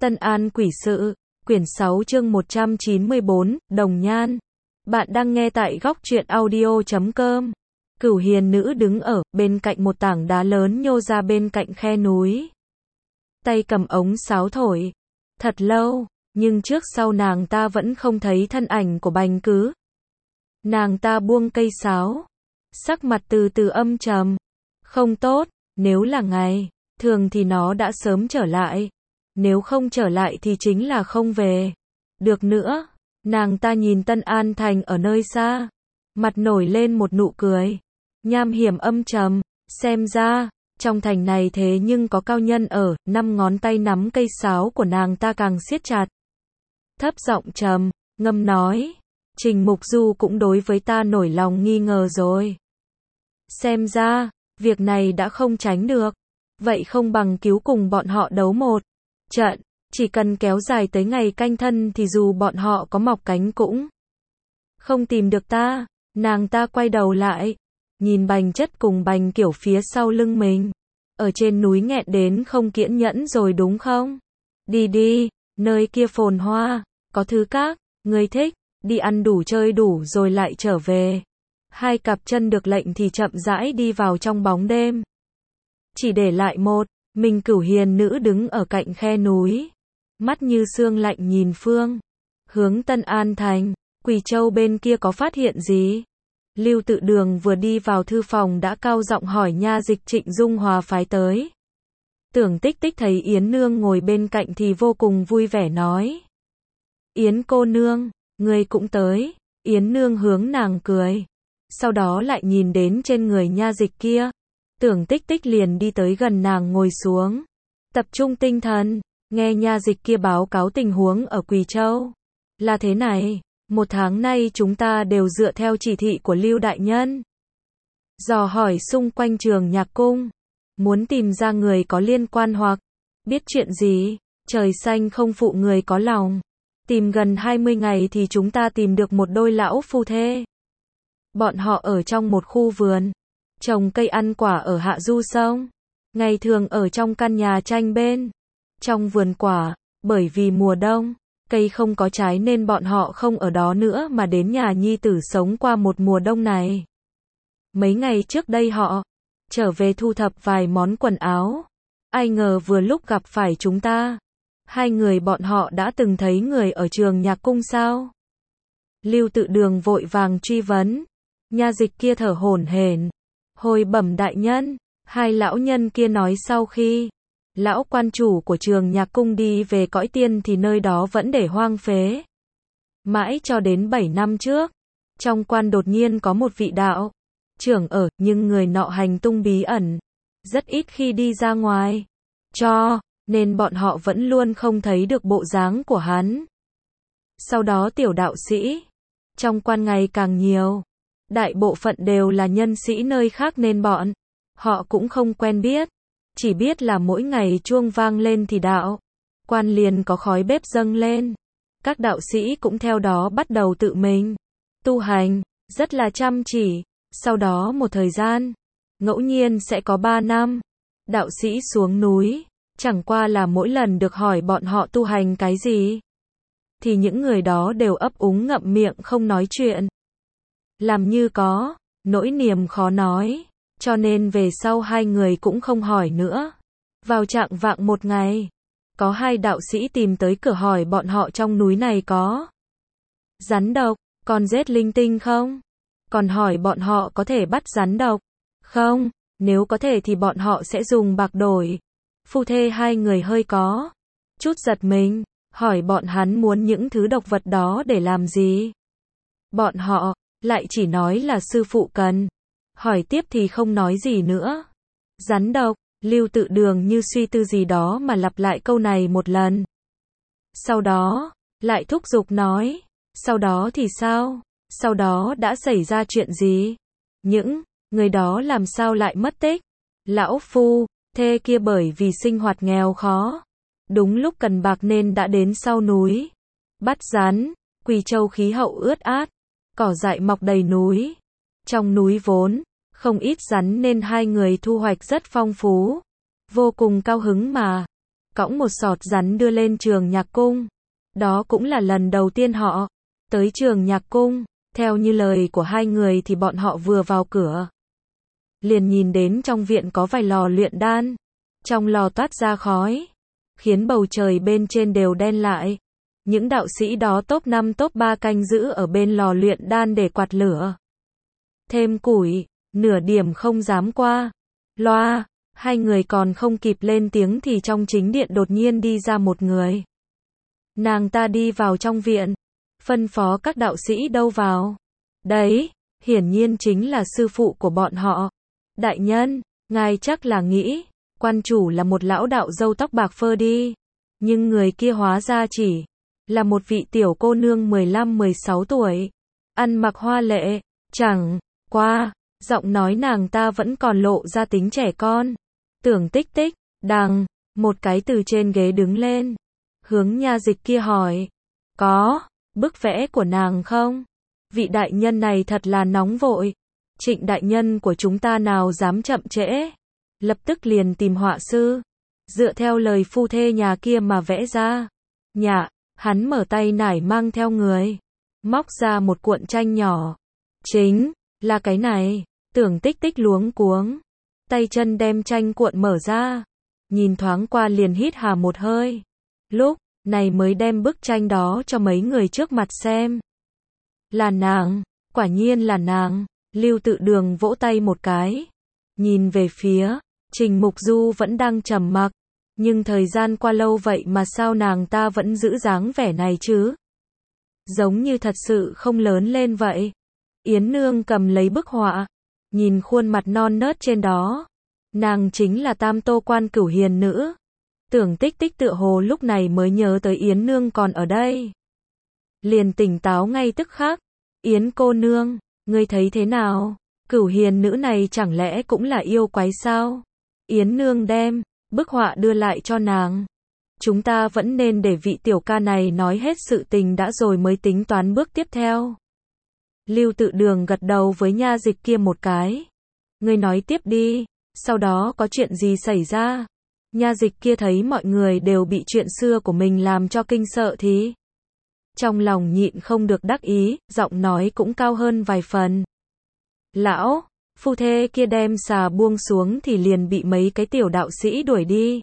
Tân An Quỷ Sự, quyển 6 chương 194, Đồng Nhan. Bạn đang nghe tại góc truyện audio.com. Cửu hiền nữ đứng ở bên cạnh một tảng đá lớn nhô ra bên cạnh khe núi. Tay cầm ống sáo thổi. Thật lâu, nhưng trước sau nàng ta vẫn không thấy thân ảnh của Bành Cứ. Nàng ta buông cây sáo. Sắc mặt từ từ âm trầm. Không tốt, nếu là ngày thường thì nó đã sớm trở lại. Nếu không trở lại thì chính là không về được nữa. Nàng ta nhìn Tân An Thành ở nơi xa, mặt nổi lên một nụ cười nham hiểm âm trầm. Xem ra trong thành này thế nhưng có cao nhân ở. 5 ngón tay nắm cây sáo của nàng ta càng siết chặt. Thấp giọng trầm ngâm nói, Trình Mục Du cũng đối với ta nổi lòng nghi ngờ rồi. Xem ra việc này đã không tránh được. Vậy không bằng cứu cùng bọn họ đấu một trận, chỉ cần kéo dài tới ngày canh thân thì dù bọn họ có mọc cánh cũng không tìm được ta. Nàng ta quay đầu lại, nhìn Bành Chất cùng Bành Kiểu phía sau lưng mình. Ở trên núi nghẹn đến không kiên nhẫn rồi đúng không? Đi đi, nơi kia phồn hoa, có thứ các ngươi thích, đi ăn đủ chơi đủ rồi lại trở về. Hai cặp chân được lệnh thì chậm rãi đi vào trong bóng đêm. Chỉ để lại một mình Cửu hiền nữ đứng ở cạnh khe núi, mắt như sương lạnh nhìn phương hướng Tân An Thành. Quỳ Châu bên kia có phát hiện gì? Lưu Tự Đường vừa đi vào thư phòng đã cao giọng hỏi nha dịch Trịnh Dung Hòa phái tới. Tưởng Tích Tích thấy Yến Nương ngồi bên cạnh thì vô cùng vui vẻ nói, Yến cô nương, người cũng tới. Yến Nương hướng nàng cười, sau đó lại nhìn đến trên người nha dịch kia. Tưởng Tích Tích liền đi tới gần nàng ngồi xuống, tập trung tinh thần, nghe nha dịch kia báo cáo tình huống ở Quỳ Châu. Là thế này, 1 tháng nay chúng ta đều dựa theo chỉ thị của Lưu đại nhân, dò hỏi xung quanh Trường Nhạc Cung, muốn tìm ra người có liên quan hoặc biết chuyện gì. Trời xanh không phụ người có lòng, tìm gần 20 ngày thì chúng ta tìm được một đôi lão phu thê. Bọn họ ở trong một khu vườn, trồng cây ăn quả ở hạ du sông, ngày thường ở trong căn nhà tranh bên trong vườn quả. Bởi vì mùa đông, cây không có trái nên bọn họ không ở đó nữa mà đến nhà nhi tử sống qua một mùa đông này. Mấy ngày trước đây họ trở về thu thập vài món quần áo, ai ngờ vừa lúc gặp phải chúng ta. Hai người bọn họ đã từng thấy người ở Trường Nhạc Cung sao? Lưu Tự Đường vội vàng truy vấn. Nha dịch kia thở hổn hển, hồi bẩm đại nhân, hai lão nhân kia nói sau khi lão quan chủ của Trường Nhạc Cung đi về cõi tiên thì nơi đó vẫn để hoang phế. Mãi cho đến 7 năm trước, trong quan đột nhiên có một vị đạo trưởng ở, nhưng người nọ hành tung bí ẩn, rất ít khi đi ra ngoài, cho nên bọn họ vẫn luôn không thấy được bộ dáng của hắn. Sau đó tiểu đạo sĩ trong quan ngày càng nhiều, đại bộ phận đều là nhân sĩ nơi khác nên bọn họ cũng không quen biết, chỉ biết là mỗi ngày chuông vang lên thì đạo quan liền có khói bếp dâng lên. Các đạo sĩ cũng theo đó bắt đầu tự mình tu hành, rất là chăm chỉ. Sau đó một thời gian, ngẫu nhiên sẽ có 3 năm, đạo sĩ xuống núi, chẳng qua là mỗi lần được hỏi bọn họ tu hành cái gì, thì những người đó đều ấp úng ngậm miệng không nói chuyện, làm như có nỗi niềm khó nói, cho nên về sau hai người cũng không hỏi nữa. Vào trạng vạng một ngày, có 2 đạo sĩ tìm tới cửa hỏi bọn họ trong núi này có rắn độc, con rết linh tinh không? Còn hỏi bọn họ có thể bắt rắn độc không? Nếu có thể thì bọn họ sẽ dùng bạc đổi. Phu thê hai người hơi có chút giật mình, hỏi bọn hắn muốn những thứ độc vật đó để làm gì. Bọn họ lại chỉ nói là sư phụ cần. Hỏi tiếp thì không nói gì nữa. Rắn độc, Lưu Tự Đường như suy tư gì đó mà lặp lại câu này một lần. Sau đó, lại thúc giục nói, sau đó thì sao? Sau đó đã xảy ra chuyện gì? Những người đó làm sao lại mất tích? Lão phu thê kia bởi vì sinh hoạt nghèo khó, đúng lúc cần bạc nên đã đến sau núi bắt rắn. Quỳ Châu khí hậu ướt át, cỏ dại mọc đầy núi. Trong núi vốn không ít rắn nên hai người thu hoạch rất phong phú, vô cùng cao hứng mà cõng một sọt rắn đưa lên trường nhạc cung. Đó cũng là lần đầu tiên họ tới trường nhạc cung. Theo như lời của hai người thì bọn họ vừa vào cửa, liền nhìn đến trong viện có vài lò luyện đan. Trong lò toát ra khói, khiến bầu trời bên trên đều đen lại. Những đạo sĩ đó top 5 top 3 canh giữ ở bên lò luyện đan để quạt lửa. Thêm củi, nửa điểm không dám qua loa. Hai người còn không kịp lên tiếng thì trong chính điện đột nhiên đi ra một người. Nàng ta đi vào trong viện, phân phó các đạo sĩ đâu vào. Đấy, hiển nhiên chính là sư phụ của bọn họ. Đại nhân, ngài chắc là nghĩ, quan chủ là một lão đạo râu tóc bạc phơ đi. Nhưng người kia hóa ra chỉ là một vị tiểu cô nương 15-16 tuổi. Ăn mặc hoa lệ, chẳng qua, giọng nói nàng ta vẫn còn lộ ra tính trẻ con. Tưởng Tích Tích, đằng, một cái từ trên ghế đứng lên. Hướng nha dịch kia hỏi. Có, bức vẽ của nàng không? Vị đại nhân này thật là nóng vội. Trịnh đại nhân của chúng ta nào dám chậm trễ. Lập tức liền tìm họa sư. Dựa theo lời phu thê nhà kia mà vẽ ra. Nhạ, hắn mở tay nải mang theo người. Móc ra một cuộn tranh nhỏ. Chính là cái này. Tưởng Tích Tích luống cuống. Tay chân đem tranh cuộn mở ra. Nhìn thoáng qua liền hít hà một hơi. Lúc này mới đem bức tranh đó cho mấy người trước mặt xem. Là nàng, quả nhiên là nàng. Lưu Tự Đường vỗ tay một cái. Nhìn về phía Trình Mục Du vẫn đang trầm mặc. Nhưng thời gian qua lâu vậy mà sao nàng ta vẫn giữ dáng vẻ này chứ? Giống như thật sự không lớn lên vậy. Yến Nương cầm lấy bức họa. Nhìn khuôn mặt non nớt trên đó. Nàng chính là Tam Tô Quan Cửu Hiền Nữ. Tưởng Tích Tích tựa hồ lúc này mới nhớ tới Yến Nương còn ở đây. Liền tỉnh táo ngay tức khắc. Yến cô nương, ngươi thấy thế nào? Cửu Hiền Nữ này chẳng lẽ cũng là yêu quái sao? Yến Nương đem bức họa đưa lại cho nàng. Chúng ta vẫn nên để vị tiểu ca này nói hết sự tình đã rồi mới tính toán bước tiếp theo. Lưu Tự Đường gật đầu với nha dịch kia một cái. Ngươi nói tiếp đi, sau đó có chuyện gì xảy ra? Nha dịch kia thấy mọi người đều bị chuyện xưa của mình làm cho kinh sợ thì trong lòng nhịn không được đắc ý, giọng nói cũng cao hơn vài phần. Lão, phu thê kia đem xà buông xuống thì liền bị mấy cái tiểu đạo sĩ đuổi đi.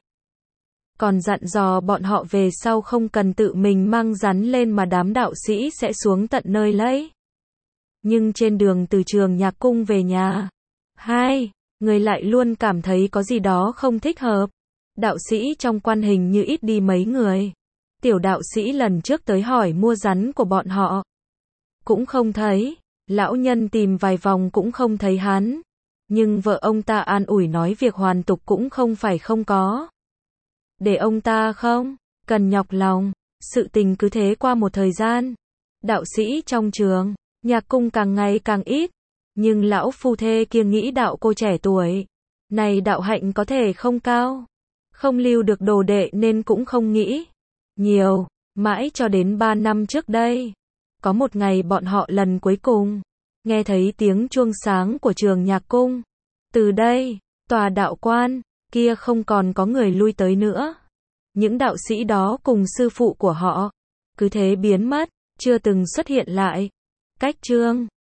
Còn dặn dò bọn họ về sau không cần tự mình mang rắn lên mà đám đạo sĩ sẽ xuống tận nơi lấy. Nhưng trên đường từ trường nhạc cung về nhà, hai người lại luôn cảm thấy có gì đó không thích hợp. Đạo sĩ trong quan hình như ít đi mấy người. Tiểu đạo sĩ lần trước tới hỏi mua rắn của bọn họ cũng không thấy. Lão nhân tìm vài vòng cũng không thấy hắn. Nhưng vợ ông ta an ủi nói việc hoàn tục cũng không phải không có. Để ông ta không cần nhọc lòng. Sự tình cứ thế qua một thời gian. Đạo sĩ trong trường nhạc cung càng ngày càng ít. Nhưng lão phu thê kia nghĩ đạo cô trẻ tuổi này đạo hạnh có thể không cao, không lưu được đồ đệ nên cũng không nghĩ nhiều. Mãi cho đến 3 năm trước đây, có một ngày bọn họ lần cuối cùng nghe thấy tiếng chuông sáng của trường nhạc cung. Từ đây, tòa đạo quan kia không còn có người lui tới nữa. Những đạo sĩ đó cùng sư phụ của họ cứ thế biến mất, chưa từng xuất hiện lại. Cách chương